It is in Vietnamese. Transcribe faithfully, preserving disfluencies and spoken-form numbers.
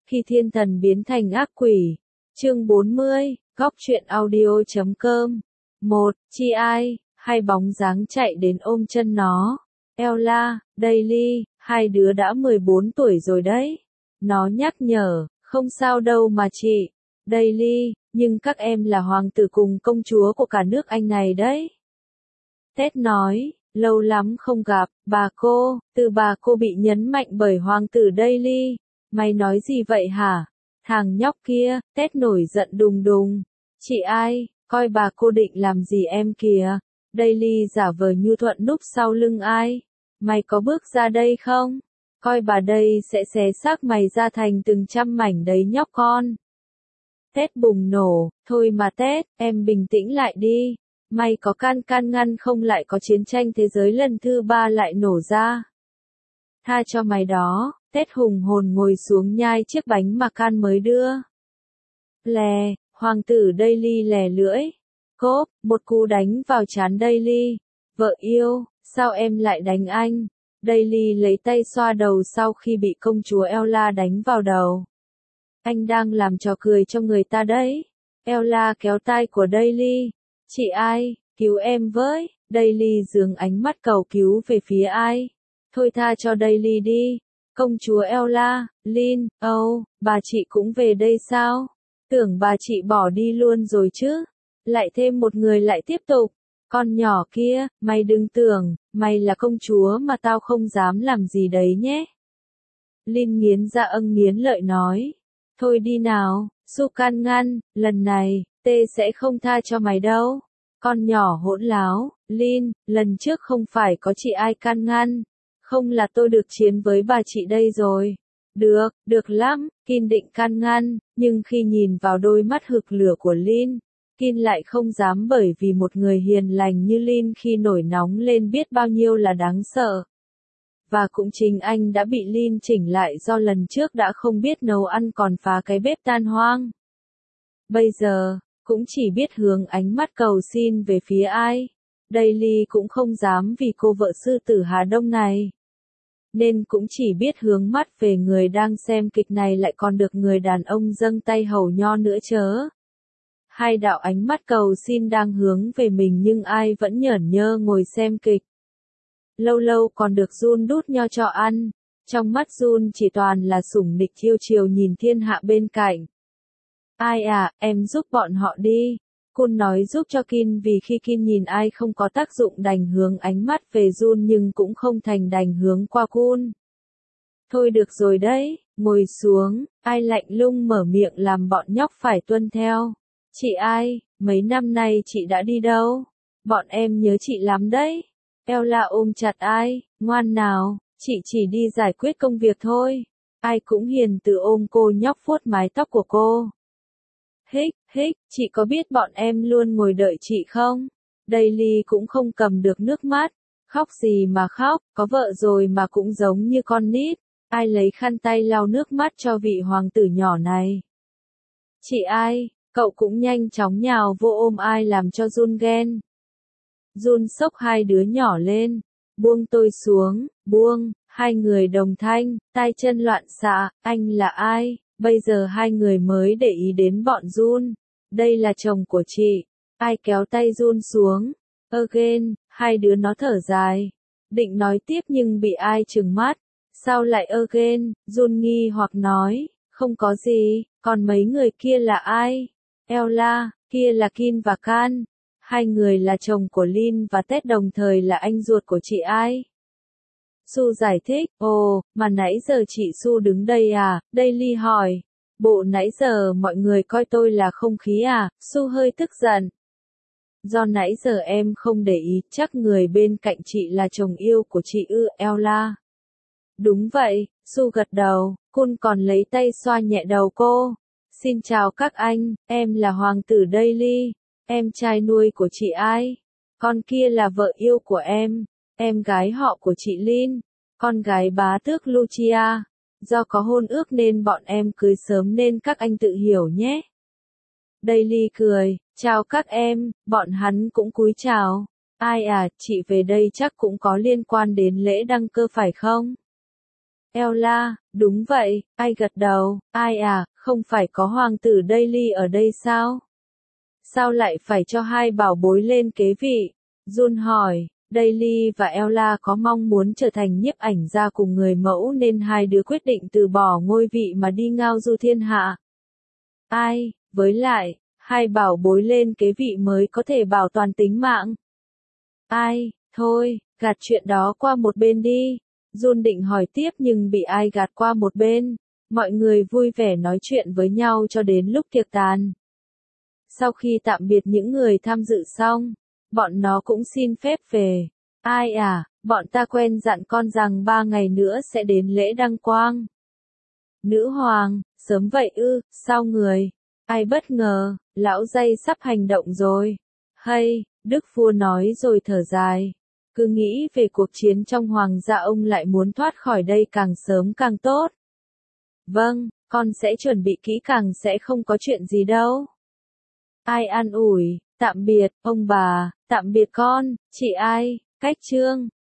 Khi thiên thần biến thành ác quỷ. Chương bốn mươi, góc truyện audio chấm com. một. Chi ai, hai bóng dáng chạy đến ôm chân nó. Ella, Daily, hai đứa đã mười bốn tuổi rồi đấy. Nó nhắc nhở, không sao đâu mà chị. Daily, nhưng các em là hoàng tử cùng công chúa của cả nước Anh này đấy. Ted nói, lâu lắm không gặp, bà cô, từ bà cô bị nhấn mạnh bởi hoàng tử Daily. Mày nói gì vậy hả? Thằng nhóc kia, Ted nổi giận đùng đùng. Chị ai, coi bà cô định làm gì em kìa. Daily giả vờ nhu thuận núp sau lưng ai. Mày có bước ra đây không? Coi bà đây sẽ xé xác mày ra thành từng trăm mảnh đấy nhóc con. Ted bùng nổ, thôi mà Ted, em bình tĩnh lại đi. Mày có can can ngăn không lại có chiến tranh thế giới lần thứ ba lại nổ ra. Tha cho mày đó, Ted hùng hồn ngồi xuống nhai chiếc bánh mà can mới đưa. Lè, hoàng tử Daily lè lưỡi. Cốp, một cú đánh vào trán Daily. Vợ yêu, sao em lại đánh anh? Daily lấy tay xoa đầu sau khi bị công chúa Ella đánh vào đầu. Anh đang làm trò cười cho người ta đấy. Ella kéo tay của Daily. Chị ai, cứu em với. Daily giương ánh mắt cầu cứu về phía ai. Thôi tha cho Daily đi. Công chúa Ella, Lynn, oh, bà chị cũng về đây sao? Tưởng bà chị bỏ đi luôn rồi chứ. Lại thêm một người lại tiếp tục. Con nhỏ kia, mày đừng tưởng, mày là công chúa mà tao không dám làm gì đấy nhé. Lynn nghiến ra âng nghiến lợi nói. Thôi đi nào, Su can ngăn, lần này, tê sẽ không tha cho mày đâu. Con nhỏ hỗn láo, Lynn, lần trước không phải có chị ai can ngăn. Không là tôi được chiến với bà chị đây rồi. Được, được lắm, Kin định can ngăn, nhưng khi nhìn vào đôi mắt hực lửa của Lynn, Kin lại không dám bởi vì một người hiền lành như Lynn khi nổi nóng lên biết bao nhiêu là đáng sợ. Và cũng chính anh đã bị Lynn chỉnh lại do lần trước đã không biết nấu ăn còn phá cái bếp tan hoang. Bây giờ, cũng chỉ biết hướng ánh mắt cầu xin về phía ai. Daily cũng không dám vì cô vợ sư tử Hà Đông này. Nên cũng chỉ biết hướng mắt về người đang xem kịch này lại còn được người đàn ông dâng tay hầu nho nữa chớ. Hai đạo ánh mắt cầu xin đang hướng về mình nhưng ai vẫn nhởn nhơ ngồi xem kịch. Lâu lâu còn được Jun đút nho cho ăn. Trong mắt Jun chỉ toàn là sủng nịch chiêu chiều nhìn thiên hạ bên cạnh. Ai à, em giúp bọn họ đi. Kun nói giúp cho Kin vì khi Kin nhìn ai không có tác dụng đành hướng ánh mắt về Jun nhưng cũng không thành đành hướng qua Kun. Thôi được rồi đấy, ngồi xuống, ai lạnh lùng mở miệng làm bọn nhóc phải tuân theo. Chị ai, mấy năm nay chị đã đi đâu? Bọn em nhớ chị lắm đấy. Ella ôm chặt ai, ngoan nào, chị chỉ đi giải quyết công việc thôi. Ai cũng hiền từ ôm cô nhóc vuốt mái tóc của cô. Hích, hích, chị có biết bọn em luôn ngồi đợi chị không? Daily cũng không cầm được nước mắt. Khóc gì mà khóc, có vợ rồi mà cũng giống như con nít. Ai lấy khăn tay lau nước mắt cho vị hoàng tử nhỏ này? Chị ai, cậu cũng nhanh chóng nhào vô ôm ai làm cho Jun ghen. Jun xốc hai đứa nhỏ lên. Buông tôi xuống, buông, hai người đồng thanh, tay chân loạn xạ, anh là ai? Bây giờ hai người mới để ý đến bọn Jun. Đây là chồng của chị. Ai kéo tay Jun xuống. Again, hai đứa nó thở dài. Định nói tiếp nhưng bị ai trừng mắt. Sao lại again? Jun nghi hoặc nói. Không có gì, còn mấy người kia là ai? Ella, kia là Kin và Can. Hai người là chồng của Lynn và Ted đồng thời là anh ruột của chị ai? Su giải thích, ồ, mà nãy giờ chị Su đứng đây à? Daily hỏi. Bộ nãy giờ mọi người coi tôi là không khí à? Su hơi tức giận. Do nãy giờ em không để ý, chắc người bên cạnh chị là chồng yêu của chị ư, Ella. Đúng vậy, Su gật đầu, Kun còn lấy tay xoa nhẹ đầu cô. Xin chào các anh, em là hoàng tử Daily, em trai nuôi của chị ai? Con kia là vợ yêu của em, em gái họ của chị Lynn, con gái bá tước Lucia. Do có hôn ước nên bọn em cưới sớm nên các anh tự hiểu nhé. Daily cười, chào các em, bọn hắn cũng cúi chào. Ai à, chị về đây chắc cũng có liên quan đến lễ đăng cơ phải không? Ella, đúng vậy, ai gật đầu, ai à, không phải có hoàng tử Daily ở đây sao? Sao lại phải cho hai bảo bối lên kế vị? Jun hỏi, Daily và Ella có mong muốn trở thành nhiếp ảnh gia cùng người mẫu nên hai đứa quyết định từ bỏ ngôi vị mà đi ngao du thiên hạ. Ai, với lại, hai bảo bối lên kế vị mới có thể bảo toàn tính mạng. Ai, thôi, gạt chuyện đó qua một bên đi. Jun định hỏi tiếp nhưng bị ai gạt qua một bên. Mọi người vui vẻ nói chuyện với nhau cho đến lúc tiệc tàn. Sau khi tạm biệt những người tham dự xong, bọn nó cũng xin phép về. Ai à, bọn ta quen dặn con rằng ba ngày nữa sẽ đến lễ đăng quang. Nữ hoàng, sớm vậy ư, sao người? Ai bất ngờ, lão dây sắp hành động rồi. Hay, Đức vua nói rồi thở dài. Cứ nghĩ về cuộc chiến trong hoàng gia ông lại muốn thoát khỏi đây càng sớm càng tốt. Vâng, con sẽ chuẩn bị kỹ càng sẽ không có chuyện gì đâu. Ai an ủi, tạm biệt, ông bà, tạm biệt con, chị ai, cách chương.